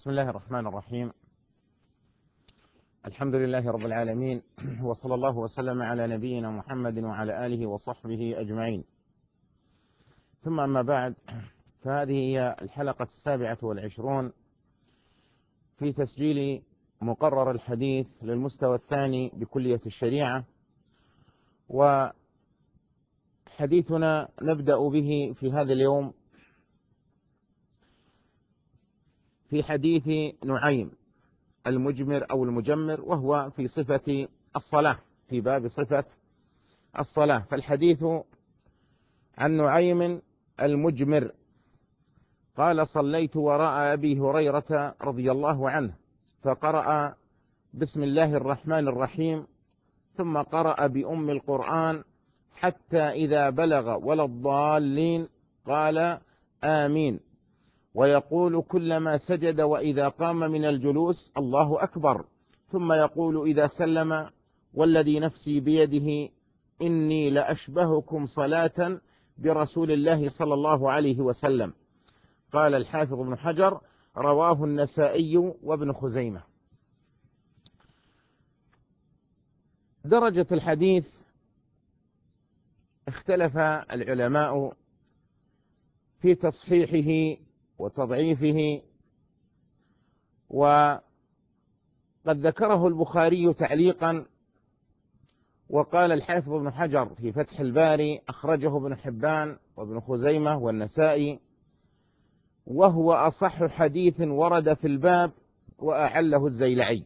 بسم الله الرحمن الرحيم. الحمد لله رب العالمين، وصلى الله وسلم على نبينا محمد وعلى آله وصحبه أجمعين. ثم أما بعد، فهذه هي الحلقة 27 في تسجيل مقرر الحديث للمستوى الثاني بكلية الشريعة، وحديثنا نبدأ به في هذا اليوم في حديث نعيم المجمر أو المجمر، وهو في صفة الصلاة، في باب صفة الصلاة. فالحديث عن نعيم المجمر قال: صليت وراء أبي هريرة رضي الله عنه فقرأ بسم الله الرحمن الرحيم، ثم قرأ بأم القرآن حتى إذا بلغ ولا الضالين قال آمين، ويقول كلما سجد وإذا قام من الجلوس الله أكبر، ثم يقول إذا سلم والذي نفسي بيده إني لأشبهكم صلاة برسول الله صلى الله عليه وسلم. قال الحافظ ابن حجر: رواه النسائي وابن خزيمة. درجة الحديث اختلف العلماء في تصحيحه وتضعيفه، وقد ذكره البخاري تعليقا، وقال الحافظ ابن حجر في فتح الباري: أخرجه ابن حبان وابن خزيمة والنسائي، وهو أصح حديث ورد في الباب، وأعله الزيلعي.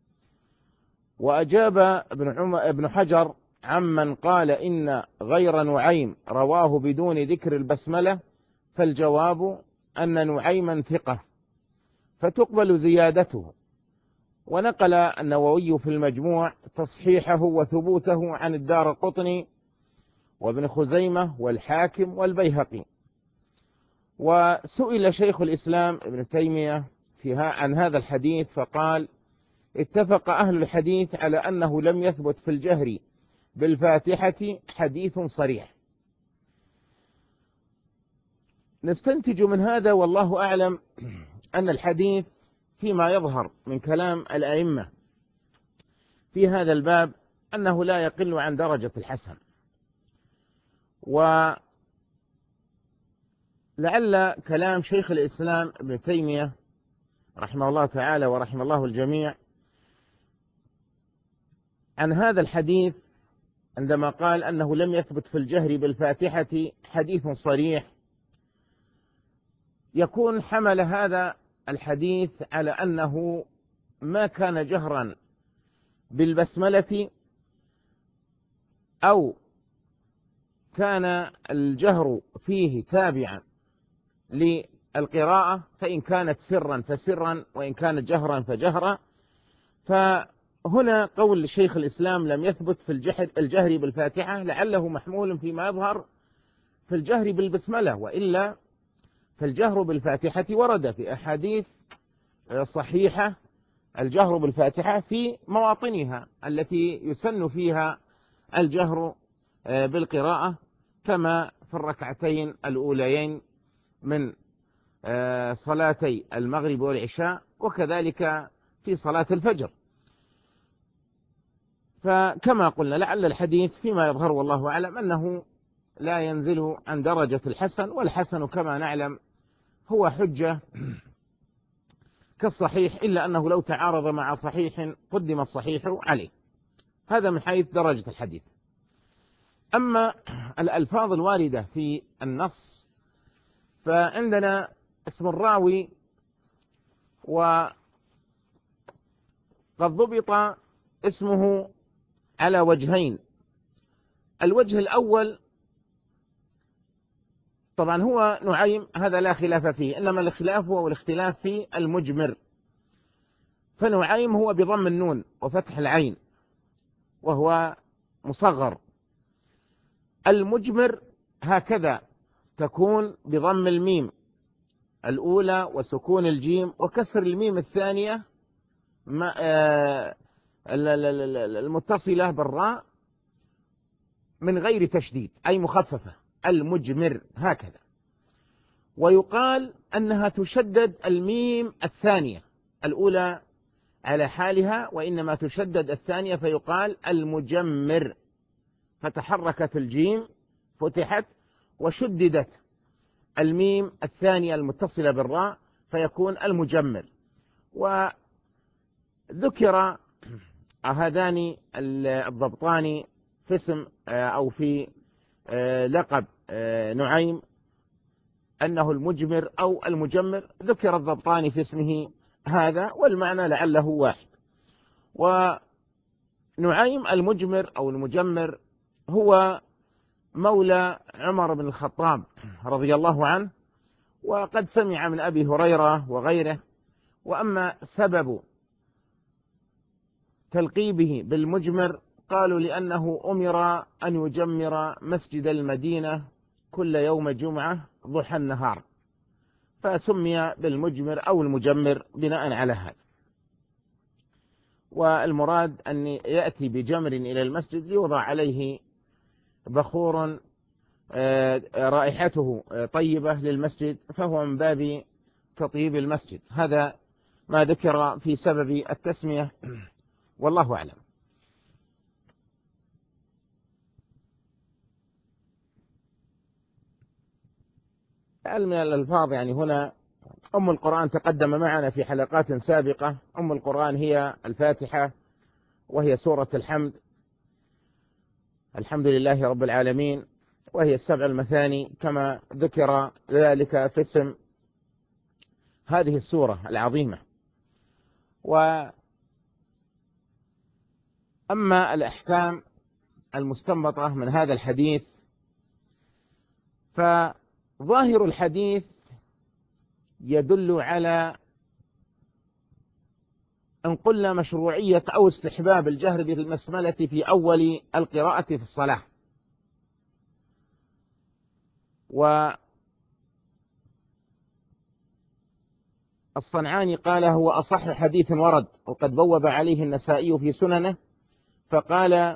وأجاب ابن حجر عمن قال إن غير نعيم رواه بدون ذكر البسملة، فالجواب أن نعيما ثقة فتقبل زيادته. ونقل النووي في المجموع تصحيحه وثبوته عن الدارقطني وابن خزيمة والحاكم والبيهقي. وسئل شيخ الإسلام ابن تيمية عن هذا الحديث فقال: اتفق أهل الحديث على أنه لم يثبت في الجهر بالفاتحة حديث صريح. نستنتج من هذا والله أعلم أن الحديث فيما يظهر من كلام الأئمة في هذا الباب أنه لا يقل عن درجة الحسن. ولعل كلام شيخ الإسلام ابن تيمية رحمه الله تعالى ورحمه الله الجميع عن هذا الحديث عندما قال أنه لم يثبت في الجهر بالفاتحة حديث صريح، يكون حمل هذا الحديث على أنه ما كان جهرا بالبسملة، أو كان الجهر فيه تابعا للقراءة، فإن كانت سرا فسرا، وإن كانت جهرا فجهرا. فهنا قول شيخ الإسلام لم يثبت في الجهر بالفاتحة لعله محمول فيما يظهر في الجهر بالبسملة، وإلا فالجهر بالفاتحة ورد في أحاديث صحيحة الجهر بالفاتحة في مواطنها التي يسن فيها الجهر بالقراءة، كما في الركعتين الأوليين من صلاتي المغرب والعشاء، وكذلك في صلاة الفجر. فكما قلنا لعل الحديث فيما يظهر والله أعلم أنه لا ينزل عن درجة الحسن، والحسن كما نعلم هو حجة كالصحيح، إلا أنه لو تعارض مع صحيح قدم الصحيح عليه. هذا من حيث درجة الحديث. أما الألفاظ الواردة في النص، فعندنا اسم الراوي، وقد ضبط اسمه على وجهين. الوجه الأول طبعا هو نعيم، هذا لا خلاف فيه، إنما الخلاف هو الاختلاف في المجمر. فنعيم هو بضم النون وفتح العين وهو مصغر. المجمر هكذا تكون بضم الميم الأولى وسكون الجيم وكسر الميم الثانية المتصلة بالراء من غير تشديد، أي مخففة، المجمر هكذا. ويقال أنها تشدد الميم الثانية الأولى على حالها، وإنما تشدد الثانية فيقال المجمر، فتحركت الجيم فتحت وشددت الميم الثانية المتصلة بالراء فيكون المجمر. وذكر هذان الضبطان في اسم أو في لقب نعيم أنه المجمر أو المجمر، ذكر الضبطان في اسمه هذا والمعنى لعله واحد. ونعيم المجمر أو المجمر هو مولى عمر بن الخطاب رضي الله عنه، وقد سمع من أبي هريرة وغيره. وأما سبب تلقيبه بالمجمر قالوا لأنه أمر أن يجمر مسجد المدينة كل يوم جمعة ضحى النهار، فسمي بالمجمر أو المجمر بناء على هذا. والمراد أن يأتي بجمر إلى المسجد ليوضع عليه بخور رائحته طيبة للمسجد، فهو من باب تطيب المسجد. هذا ما ذكر في سبب التسمية، والله أعلم. من الألفاظ يعني هنا أم القرآن تقدم معنا في حلقات سابقة. أم القرآن هي الفاتحة، وهي سورة الحمد، الحمد لله رب العالمين، وهي السبع المثاني كما ذكر ذلك في اسم هذه السورة العظيمة. وأما الأحكام المستنبطة من هذا الحديث، فظاهر الحديث يدل على أن قلنا مشروعية أو استحباب الجهر بالبسملة في أول القراءة في الصلاة. والصنعاني قال هو أصح حديث ورد، وقد بوب عليه النسائي في سننه، فقال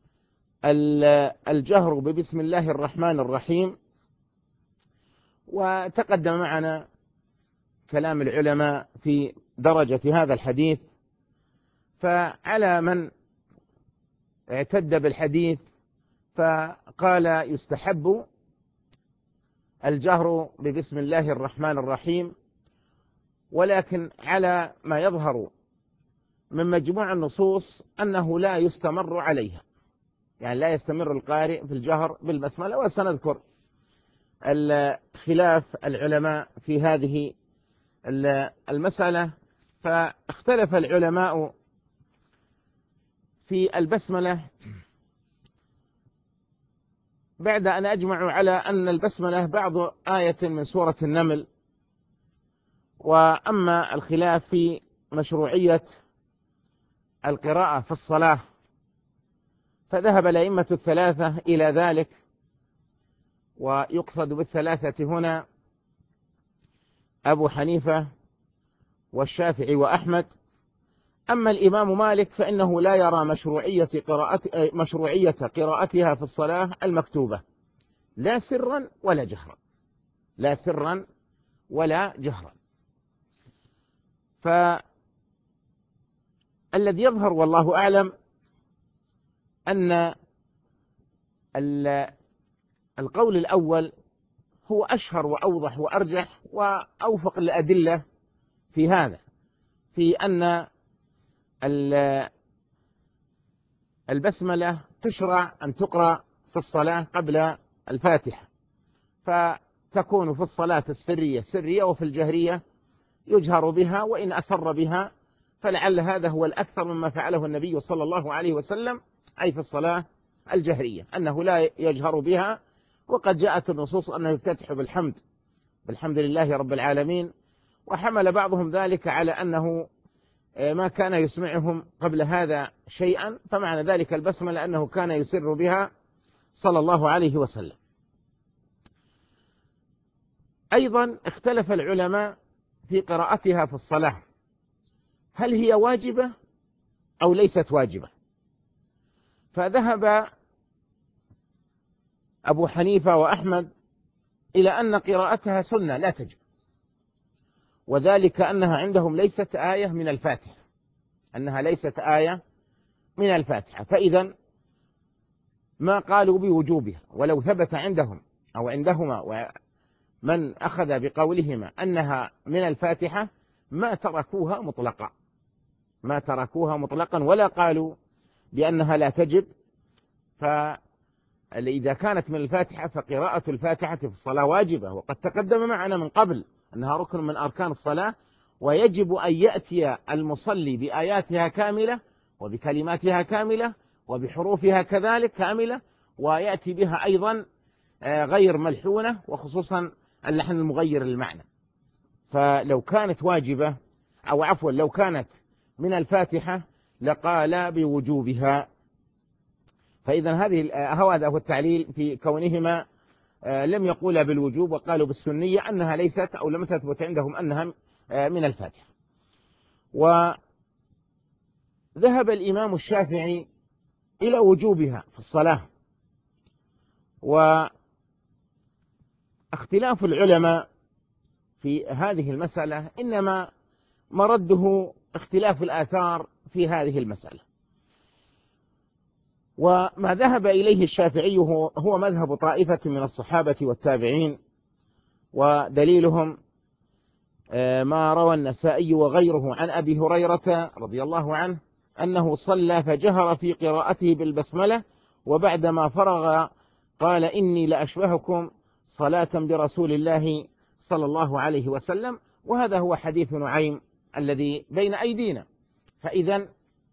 الجهر ببسم الله الرحمن الرحيم. وتقدم معنا كلام العلماء في درجة هذا الحديث. فعلى من اعتد بالحديث فقال يستحب الجهر ببسم الله الرحمن الرحيم، ولكن على ما يظهر من مجموع النصوص أنه لا يستمر عليها، يعني لا يستمر القارئ في الجهر بالبسملة. وسنذكر خلاف العلماء في هذه المسألة. فاختلف العلماء في البسملة بعد أن أجمعوا على أن البسملة بعض آية من سورة النمل. وأما الخلاف في مشروعية القراءة في الصلاة فذهب الأئمة الثلاثة إلى ذلك، ويقصد بالثلاثة هنا أبو حنيفة والشافعي وأحمد. أما الإمام مالك فإنه لا يرى مشروعية قراءتها في الصلاة المكتوبة، لا سرا ولا جهرا، لا سرا ولا جهرا. فالذي يظهر والله أعلم أن القول الأول هو أشهر وأوضح وأرجح وأوفق الأدلة في هذا، في أن البسملة تشرع أن تقرأ في الصلاة قبل الفاتحة، فتكون في الصلاة السرية سرية، وفي الجهرية يجهر بها، وإن أسر بها فلعل هذا هو الأكثر مما فعله النبي صلى الله عليه وسلم، أي في الصلاة الجهرية أنه لا يجهر بها. وقد جاءت النصوص أنه يفتتح بالحمد لله رب العالمين، وحمل بعضهم ذلك على أنه ما كان يسمعهم قبل هذا شيئا، فمعنى ذلك البسملة أنه كان يسر بها صلى الله عليه وسلم. أيضا اختلف العلماء في قراءتها في الصلاة، هل هي واجبة أو ليست واجبة؟ فذهب أبو حنيفة وأحمد إلى أن قراءتها سنة لا تجب، وذلك أنها عندهم ليست آية من الفاتحة، أنها ليست آية من الفاتحة، فإذا ما قالوا بوجوبها. ولو ثبت عندهم أو عندهما من أخذ بقولهما أنها من الفاتحة ما تركوها مطلقا، ما تركوها مطلقا ولا قالوا بأنها لا تجب. فإذا كانت من الفاتحة فقراءة الفاتحة في الصلاة واجبة، وقد تقدم معنا من قبل أنها ركن من أركان الصلاة، ويجب أن يأتي المصلي بآياتها كاملة وبكلماتها كاملة وبحروفها كذلك كاملة، ويأتي بها أيضا غير ملحونة، وخصوصا اللحن المغير للمعنى. فلو كانت واجبة أو عفوا لو كانت من الفاتحة لقال بوجوبها. فإذا هذا هو التعليل في كونهما لم يقولا بالوجوب وقالوا بالسنية، أنها ليست أو لم تثبت عندهم أنها من الفاتحة. وذهب الإمام الشافعي إلى وجوبها في الصلاة. واختلاف العلماء في هذه المسألة إنما مرده اختلاف الآثار في هذه المسألة. وما ذهب إليه الشافعي هو مذهب طائفة من الصحابة والتابعين، ودليلهم ما روى النسائي وغيره عن أبي هريرة رضي الله عنه أنه صلى فجهر في قراءته بالبسملة، وبعدما فرغ قال إني لأشبهكم صلاة برسول الله صلى الله عليه وسلم. وهذا هو حديث نعيم الذي بين أيدينا. فإذا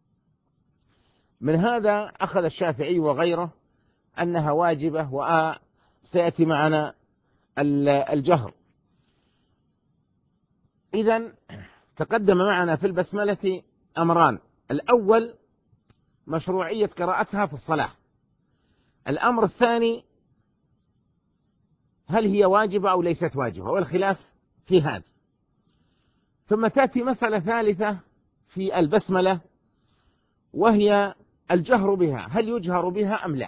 من هذا أخذ الشافعي وغيره أنها واجبة، وسيأتي معنا الجهر. إذن تقدم معنا في البسملة أمران: الأول مشروعية قراءتها في الصلاة، الأمر الثاني هل هي واجبة أو ليست واجبة، والخلاف في هذا. ثم تأتي مسألة ثالثة في البسملة، وهي الجهر بها، هل يجهر بها أم لا؟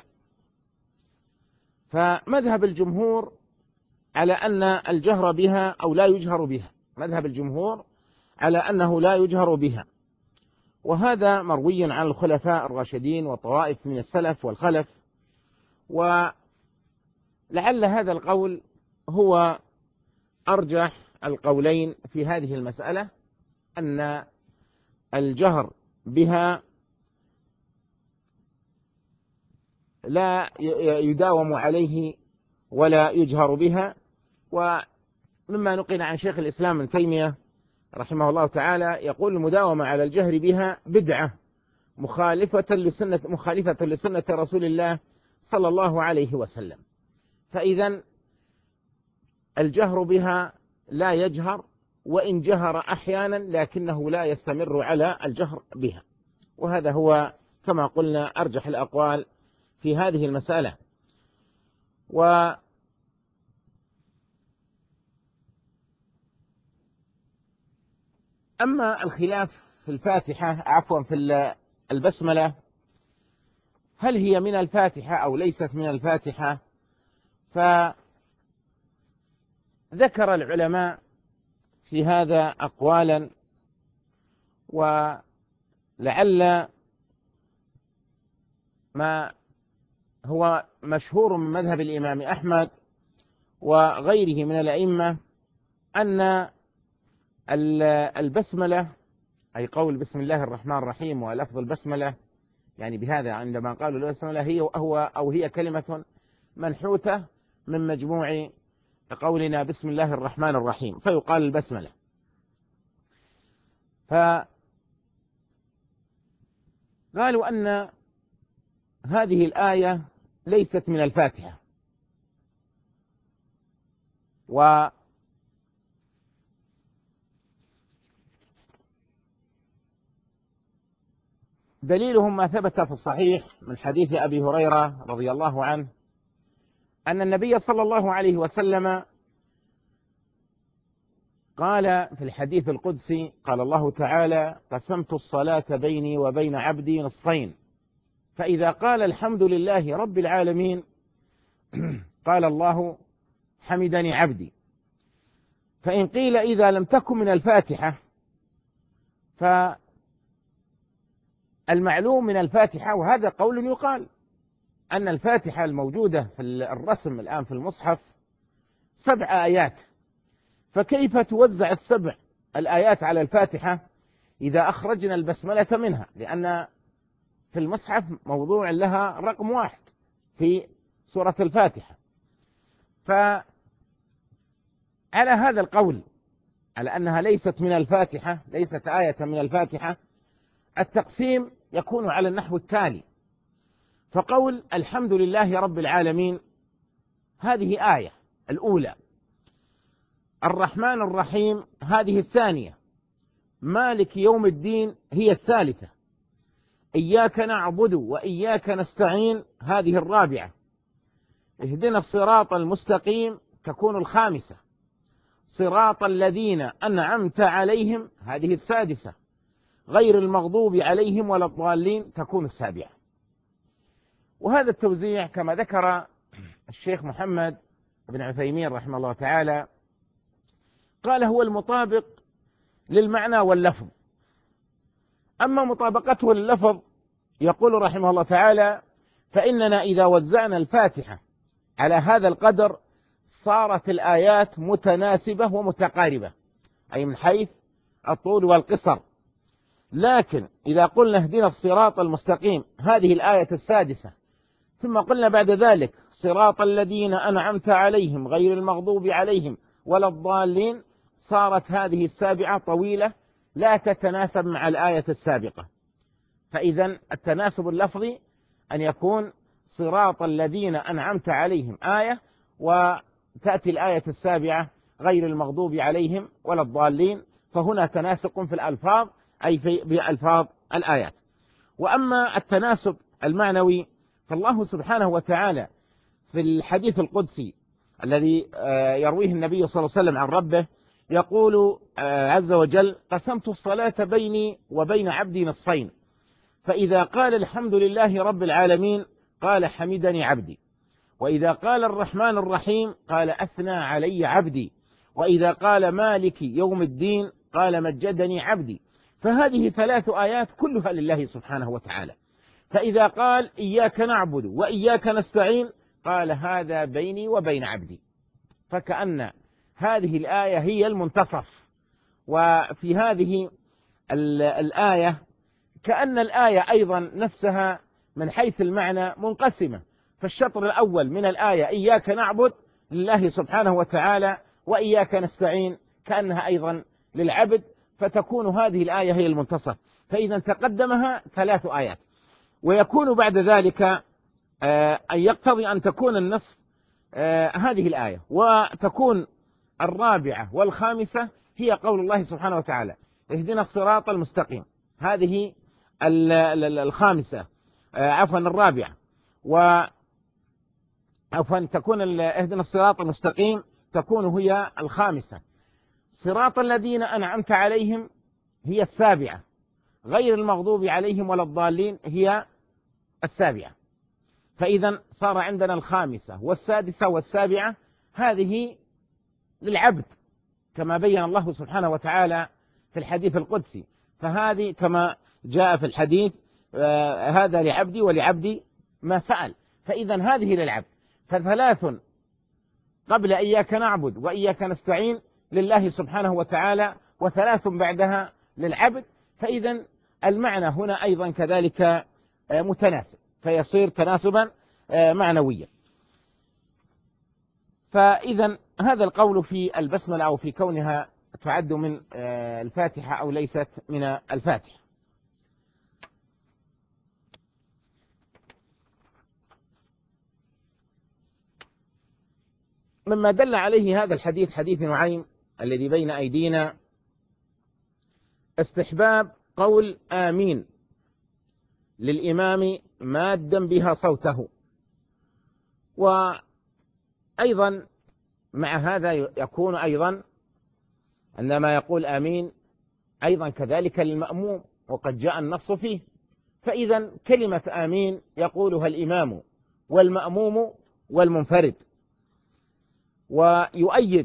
فمذهب الجمهور على أن الجهر بها أو لا يجهر بها، مذهب الجمهور على أنه لا يجهر بها، وهذا مروي عن الخلفاء الراشدين وطوائف من السلف والخلف. ولعل هذا القول هو أرجح القولين في هذه المسألة، أن الجهر بها لا يداوم عليه ولا يجهر بها. ومما نقل عن شيخ الإسلام ابن تيمية رحمه الله تعالى يقول: المداومة على الجهر بها بدعة مخالفة لسنة رسول الله صلى الله عليه وسلم. فإذا الجهر بها لا يجهر، وإن جهر أحيانا لكنه لا يستمر على الجهر بها. وهذا هو كما قلنا أرجح الأقوال في هذه المسألة. أما الخلاف في الفاتحة في البسملة، هل هي من الفاتحة أو ليست من الفاتحة؟ فذكر العلماء في هذا أقوالا، ولعل ما هو مشهور من مذهب الإمام أحمد وغيره من الأئمة أن البسملة، أي قول بسم الله الرحمن الرحيم ولفظ البسملة، يعني بهذا عندما قالوا البسملة هي كلمة منحوتة من مجموع قولنا بسم الله الرحمن الرحيم، فيقال البسملة. فقالوا أن هذه الآية ليست من الفاتحة، ودليلهم ما ثبت في الصحيح من حديث أبي هريرة رضي الله عنه أن النبي صلى الله عليه وسلم قال في الحديث القدسي: قال الله تعالى: قسمت الصلاة بيني وبين عبدي نصفين، فإذا قال الحمد لله رب العالمين قال الله: حمدني عبدي. فإن قيل إذا لم تكن من الفاتحة، فالمعلوم من الفاتحة، وهذا قول يقال، أن الفاتحة الموجودة في الرسم الآن في المصحف 7 آيات، فكيف توزع ال7 الآيات على الفاتحة إذا أخرجنا البسملة منها؟ لأن في المصحف موضوع لها رقم 1 في سورة الفاتحة. فعلى هذا القول، على أنها ليست من الفاتحة، ليست آية من الفاتحة، التقسيم يكون على النحو التالي: فقول الحمد لله رب العالمين هذه آية الأولى، الرحمن الرحيم هذه الثانية، مالك يوم الدين هي الثالثة، إياك نعبد وإياك نستعين هذه الرابعة، اهدنا الصراط المستقيم تكون الخامسة، صراط الذين أنعمت عليهم هذه السادسة، غير المغضوب عليهم ولا الضالين تكون السابعة. وهذا التوزيع كما ذكر الشيخ محمد بن عثيمين رحمه الله تعالى قال هو المطابق للمعنى واللفظ. أما مطابقته لللفظ يقول رحمه الله تعالى: فإننا إذا وزعنا الفاتحة على هذا القدر صارت الآيات متناسبة ومتقاربة، أي من حيث الطول والقصر. لكن إذا قلنا اهدنا الصراط المستقيم هذه الآية السادسة، ثم قلنا بعد ذلك صراط الذين أنعمت عليهم غير المغضوب عليهم ولا الضالين، صارت هذه السابعة طويلة لا تتناسب مع الآية السابقة. فإذا التناسب اللفظي أن يكون صراط الذين أنعمت عليهم آية، وتأتي الآية السابعة غير المغضوب عليهم ولا الضالين، فهنا تناسق في الألفاظ أي بألفاظ الآيات. وأما التناسب المعنوي فالله سبحانه وتعالى في الحديث القدسي الذي يرويه النبي صلى الله عليه وسلم عن ربه يقول عز وجل: قسمت الصلاة بيني وبين عبدي نصفين، فإذا قال الحمد لله رب العالمين قال حمدني عبدي، وإذا قال الرحمن الرحيم قال أثنى علي عبدي، وإذا قال مالك يوم الدين قال مجدني عبدي. فهذه 3 آيات كلها لله سبحانه وتعالى. فإذا قال إياك نعبد وإياك نستعين قال هذا بيني وبين عبدي، فكأن هذه الآية هي المنتصف. وفي هذه الآية كأن الآية أيضا نفسها من حيث المعنى منقسمة، فالشطر الأول من الآية إياك نعبد لله سبحانه وتعالى وإياك نستعين كأنها أيضا للعبد، فتكون هذه الآية هي المنتصف. فإذا تقدمها 3 آيات، ويكون بعد ذلك أن يقتضي أن تكون النصف هذه الآية، وتكون الرابعة والخامسة هي قول الله سبحانه وتعالى: اهدنا الصراط المستقيم، هذه الخامسة، عفوا الرابعة، عفوا تكون اهدنا الصراط المستقيم تكون هي الخامسة، صراط الذين أنعمت عليهم هي السابعة، غير المغضوب عليهم ولا الضالين هي السابعة. فإذا صار عندنا الخامسة والسادسة والسابعة، هذه للعبد كما بين الله سبحانه وتعالى في الحديث القدسي، فهذه كما جاء في الحديث: هذا لعبدي ولعبدي ما سأل. فإذا هذه للعبد، ف3 قبل إياك نعبد وإياك نستعين لله سبحانه وتعالى، و3 بعدها للعبد. فإذا المعنى هنا أيضا كذلك متناسب، فيصير تناسبا معنويا. فإذا هذا القول في البسملة أو في كونها تعد من الفاتحة أو ليست من الفاتحة. مما دل عليه هذا الحديث، حديث نعيم الذي بين أيدينا، استحباب قول آمين للإمام مادا بها صوته. وأيضا مع هذا يكون أيضا عندما يقول آمين أيضا كذلك للمأموم، وقد جاء النص فيه. فإذا كلمة آمين يقولها الإمام والمأموم والمنفرد. ويؤيد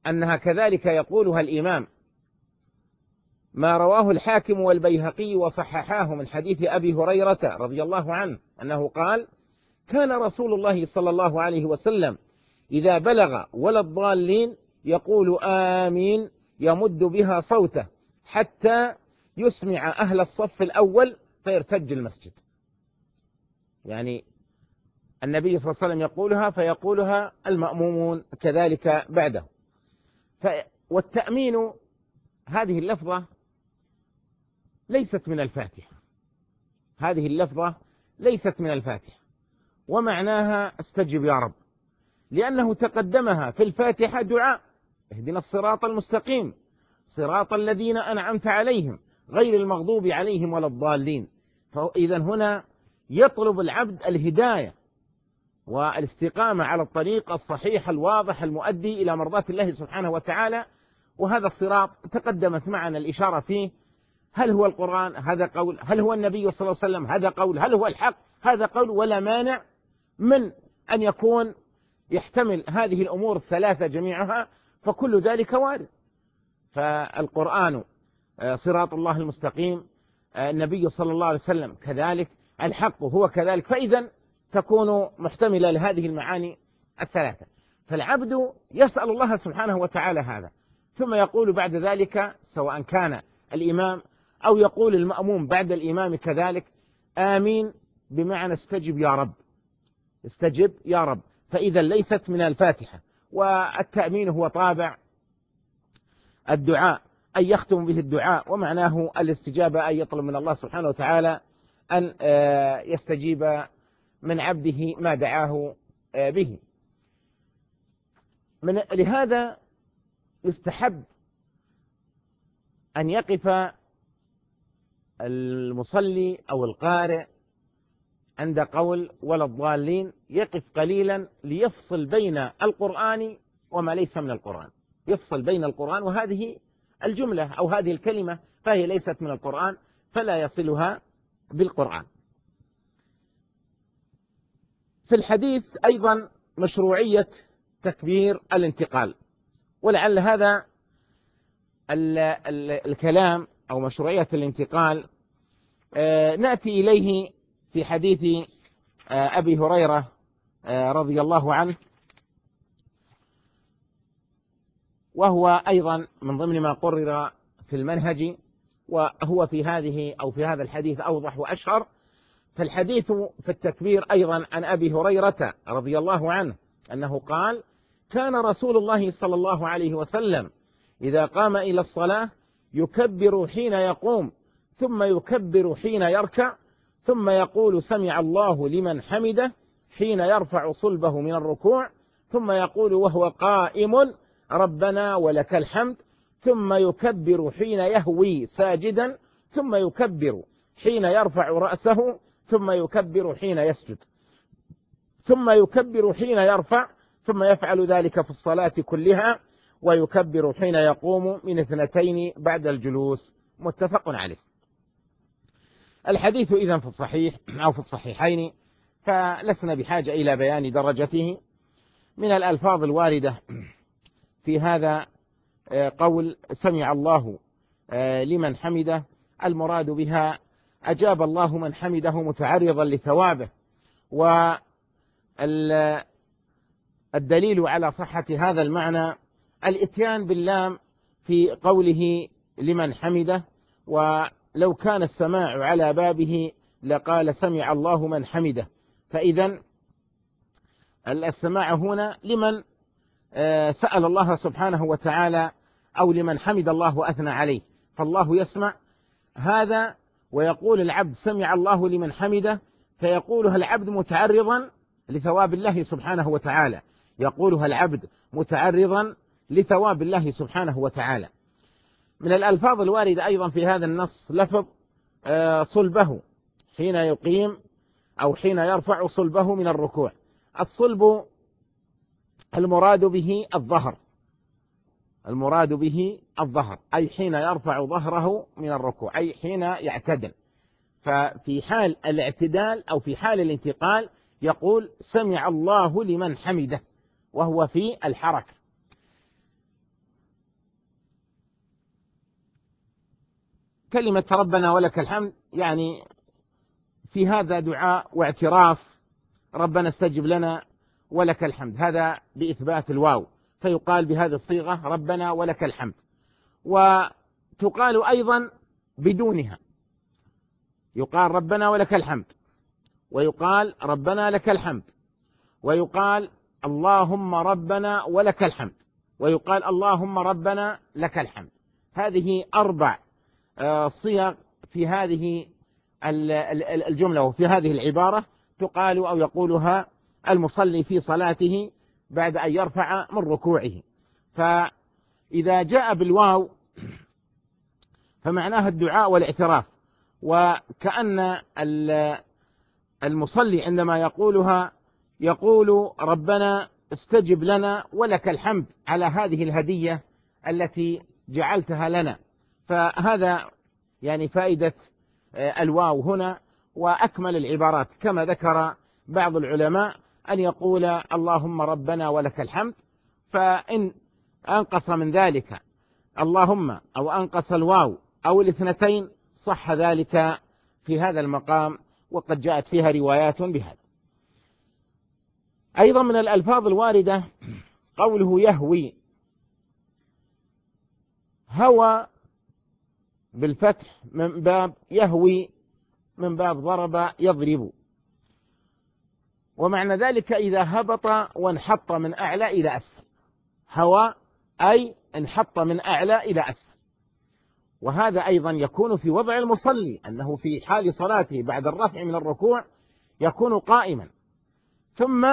أنها كذلك يقولها الإمام، ما رواه الحاكم والبيهقي وصححاه من حديث أبي هريرة رضي الله عنه أنه قال: كان رسول الله صلى الله عليه وسلم إذا بلغ ولا الضالين يقول آمين، يمد بها صوته حتى يسمع أهل الصف الأول فيرتج المسجد. يعني النبي صلى الله عليه وسلم يقولها فيقولها المأمومون كذلك بعده. والتأمين هذه اللفظة ليست من الفاتحة، هذه اللفظة ليست من الفاتحة، ومعناها استجب يا رب، لأنه تقدمها في الفاتحة دعاء: اهدنا الصراط المستقيم صراط الذين أنعمت عليهم غير المغضوب عليهم ولا الضالين. فإذا هنا يطلب العبد الهداية والاستقامة على الطريق الصحيح الواضح المؤدي إلى مرضاة الله سبحانه وتعالى. وهذا الصراط تقدمت معنا الإشارة فيه: هل هو القرآن؟ هذا قول. هل هو النبي صلى الله عليه وسلم؟ هذا قول. هل هو الحق؟ هذا قول. ولا مانع من أن يكون يحتمل هذه الأمور الثلاثة جميعها، فكل ذلك وارد. فالقرآن صراط الله المستقيم، النبي صلى الله عليه وسلم كذلك، الحق هو كذلك، فإذا تكون محتملة لهذه المعاني الثلاثة. فالعبد يسأل الله سبحانه وتعالى هذا، ثم يقول بعد ذلك سواء كان الإمام أو يقول المأموم بعد الإمام كذلك: آمين، بمعنى استجب يا رب، استجب يا رب. فإذا ليست من الفاتحة. والتأمين هو طابع الدعاء، أن يختم به الدعاء، ومعناه الاستجابة، أن يطلب من الله سبحانه وتعالى أن يستجيب من عبده ما دعاه به. لهذا يستحب أن يقف المصلي أو القارئ عند قول ولا الضالين، يقف قليلا ليفصل بين القرآن وما ليس من القرآن، يفصل بين القرآن وهذه الجملة أو هذه الكلمة فهي ليست من القرآن، فلا يصلها بالقرآن. في الحديث أيضا مشروعية تكبير الانتقال، ولعل هذا الكلام أو مشروعية الانتقال نأتي إليه في حديث أبي هريرة رضي الله عنه، وهو أيضا من ضمن ما قرر في المنهج، وهو في هذه أو في هذا الحديث أوضح وأشهر. فالحديث في التكبير أيضا عن أبي هريرة رضي الله عنه أنه قال: كان رسول الله صلى الله عليه وسلم إذا قام إلى الصلاة يكبر حين يقوم، ثم يكبر حين يركع، ثم يقول سمع الله لمن حمده حين يرفع صلبه من الركوع، ثم يقول وهو قائم ربنا ولك الحمد، ثم يكبر حين يهوي ساجدا، ثم يكبر حين يرفع رأسه، ثم يكبر حين يسجد، ثم يكبر حين يرفع، ثم يفعل ذلك في الصلاة كلها، ويكبر حين يقوم من 2 بعد الجلوس. متفق عليه. الحديث إذن في الصحيح أو في الصحيحين، فلسنا بحاجة إلى بيان درجته. من الألفاظ الواردة في هذا قول سمع الله لمن حمده، المراد بها أجاب الله من حمده متعرضا لثوابه. والدليل على صحة هذا المعنى الإتيان باللام في قوله لمن حمده، ولو كان السماع على بابه لقال سمع الله من حمده. فإذا السماع هنا لمن سأل الله سبحانه وتعالى أو لمن حمد الله وأثنى عليه، فالله يسمع هذا. ويقول العبد سمع الله لمن حمده، فيقولها العبد متعرضا لثواب الله سبحانه وتعالى، يقولها العبد متعرضا لثواب الله سبحانه وتعالى. من الألفاظ الواردة أيضا في هذا النص لفظ صلبه حين يقيم أو حين يرفع صلبه من الركوع. الصلب المراد به الظهر، المراد به الظهر، أي حين يرفع ظهره من الركوع، أي حين يعتدل. ففي حال الاعتدال أو في حال الانتقال يقول سمع الله لمن حمده، وهو في الحركة. كلمة ربنا ولك الحمد يعني في هذا دعاء واعتراف، ربنا استجب لنا ولك الحمد، هذا بإثبات الواو، فيقال بهذه الصيغة ربنا ولك الحمد. وتقال أيضا بدونها، يقال ربنا ولك الحمد، ويقال ربنا لك الحمد، ويقال اللهم ربنا ولك الحمد، ويقال اللهم ربنا لك الحمد. هذه 4 صيغ في هذه الجملة وفي هذه العبارة تقال أو يقولها المصلي في صلاته بعد أن يرفع من ركوعه. فإذا جاء بالواو فمعناها الدعاء والاعتراف، وكأن المصلي عندما يقولها يقول ربنا استجب لنا ولك الحمد على هذه الهدية التي جعلتها لنا. فهذا يعني فائدة الواو هنا. وأكمل العبارات كما ذكر بعض العلماء أن يقول اللهم ربنا ولك الحمد، فإن أنقص من ذلك اللهم أو أنقص الواو أو الاثنتين صح ذلك في هذا المقام، وقد جاءت فيها روايات بهذا. أيضا من الألفاظ الواردة قوله يهوي، هوى بالفتح من باب يهوي من باب ضرب يضرب، ومعنى ذلك إذا هبط وانحط من أعلى إلى أسفل. هوى أي انحط من أعلى إلى أسفل. وهذا أيضا يكون في وضع المصلي، أنه في حال صلاته بعد الرفع من الركوع يكون قائما ثم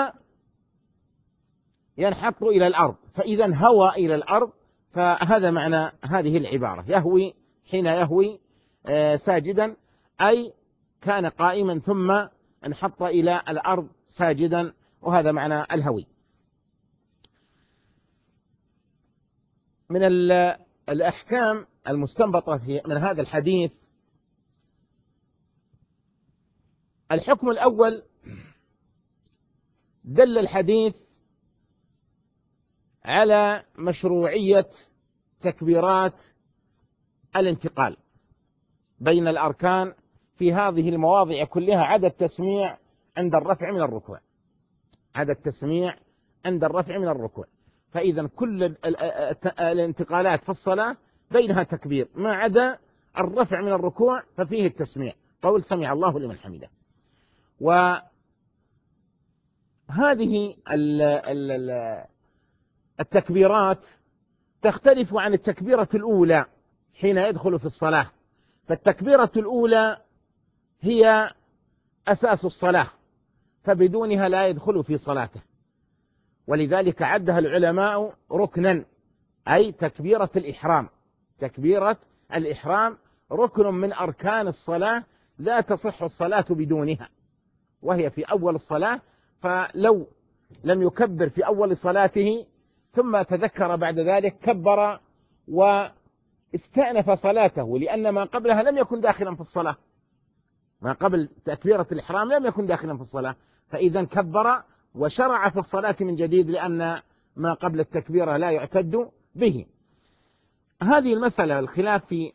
ينحط إلى الأرض، فإذا هوى إلى الأرض، فهذا معنى هذه العبارة. يهوي حين يهوي ساجدا أي كان قائما ثم انحط إلى الأرض ساجدا، وهذا معنى الهوي. من الأحكام المستنبطة من هذا الحديث، الحكم الأول، دل الحديث على مشروعية تكبيرات الانتقال بين الأركان في هذه المواضع كلها، عدا التسميع عند الرفع من الركوع، عدا التسميع عند الرفع من الركوع. فإذا كل الانتقالات في الصلاة بينها تكبير، ما عدا الرفع من الركوع ففيه التسميع، قول سمع الله لمن حمده. وهذه التكبيرات تختلف عن التكبيرة الأولى حين يدخل في الصلاة، فالتكبيرة الأولى هي أساس الصلاة، فبدونها لا يدخل في صلاته، ولذلك عدها العلماء ركنا، أي تكبيرة الإحرام. تكبيرة الإحرام ركن من أركان الصلاة، لا تصح الصلاة بدونها، وهي في أول الصلاة. فلو لم يكبر في أول صلاته ثم تذكر بعد ذلك كبر واستأنف صلاته، لأن ما قبلها لم يكن داخلا في الصلاة، ما قبل تكبيرة الإحرام لم يكن داخلا في الصلاة، فإذا كبر وشرع في الصلاة من جديد، لأن ما قبل التكبيرة لا يعتد به. هذه المسألة الخلاف في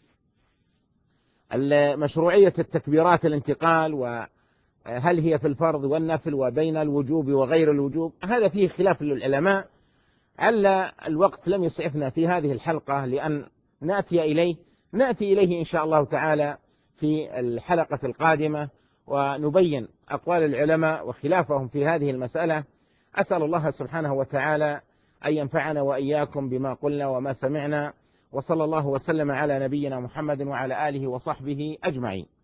مشروعية التكبيرات الانتقال، وهل هي في الفرض والنفل وبين الوجوب وغير الوجوب، هذا فيه خلاف للعلماء. على الوقت لم يسعفنا في هذه الحلقة لأن نأتي إليه إن شاء الله تعالى في الحلقة القادمة، ونبين أقوال العلماء وخلافهم في هذه المسألة. أسأل الله سبحانه وتعالى أن ينفعنا وإياكم بما قلنا وما سمعنا، وصلى الله وسلم على نبينا محمد وعلى آله وصحبه أجمعين.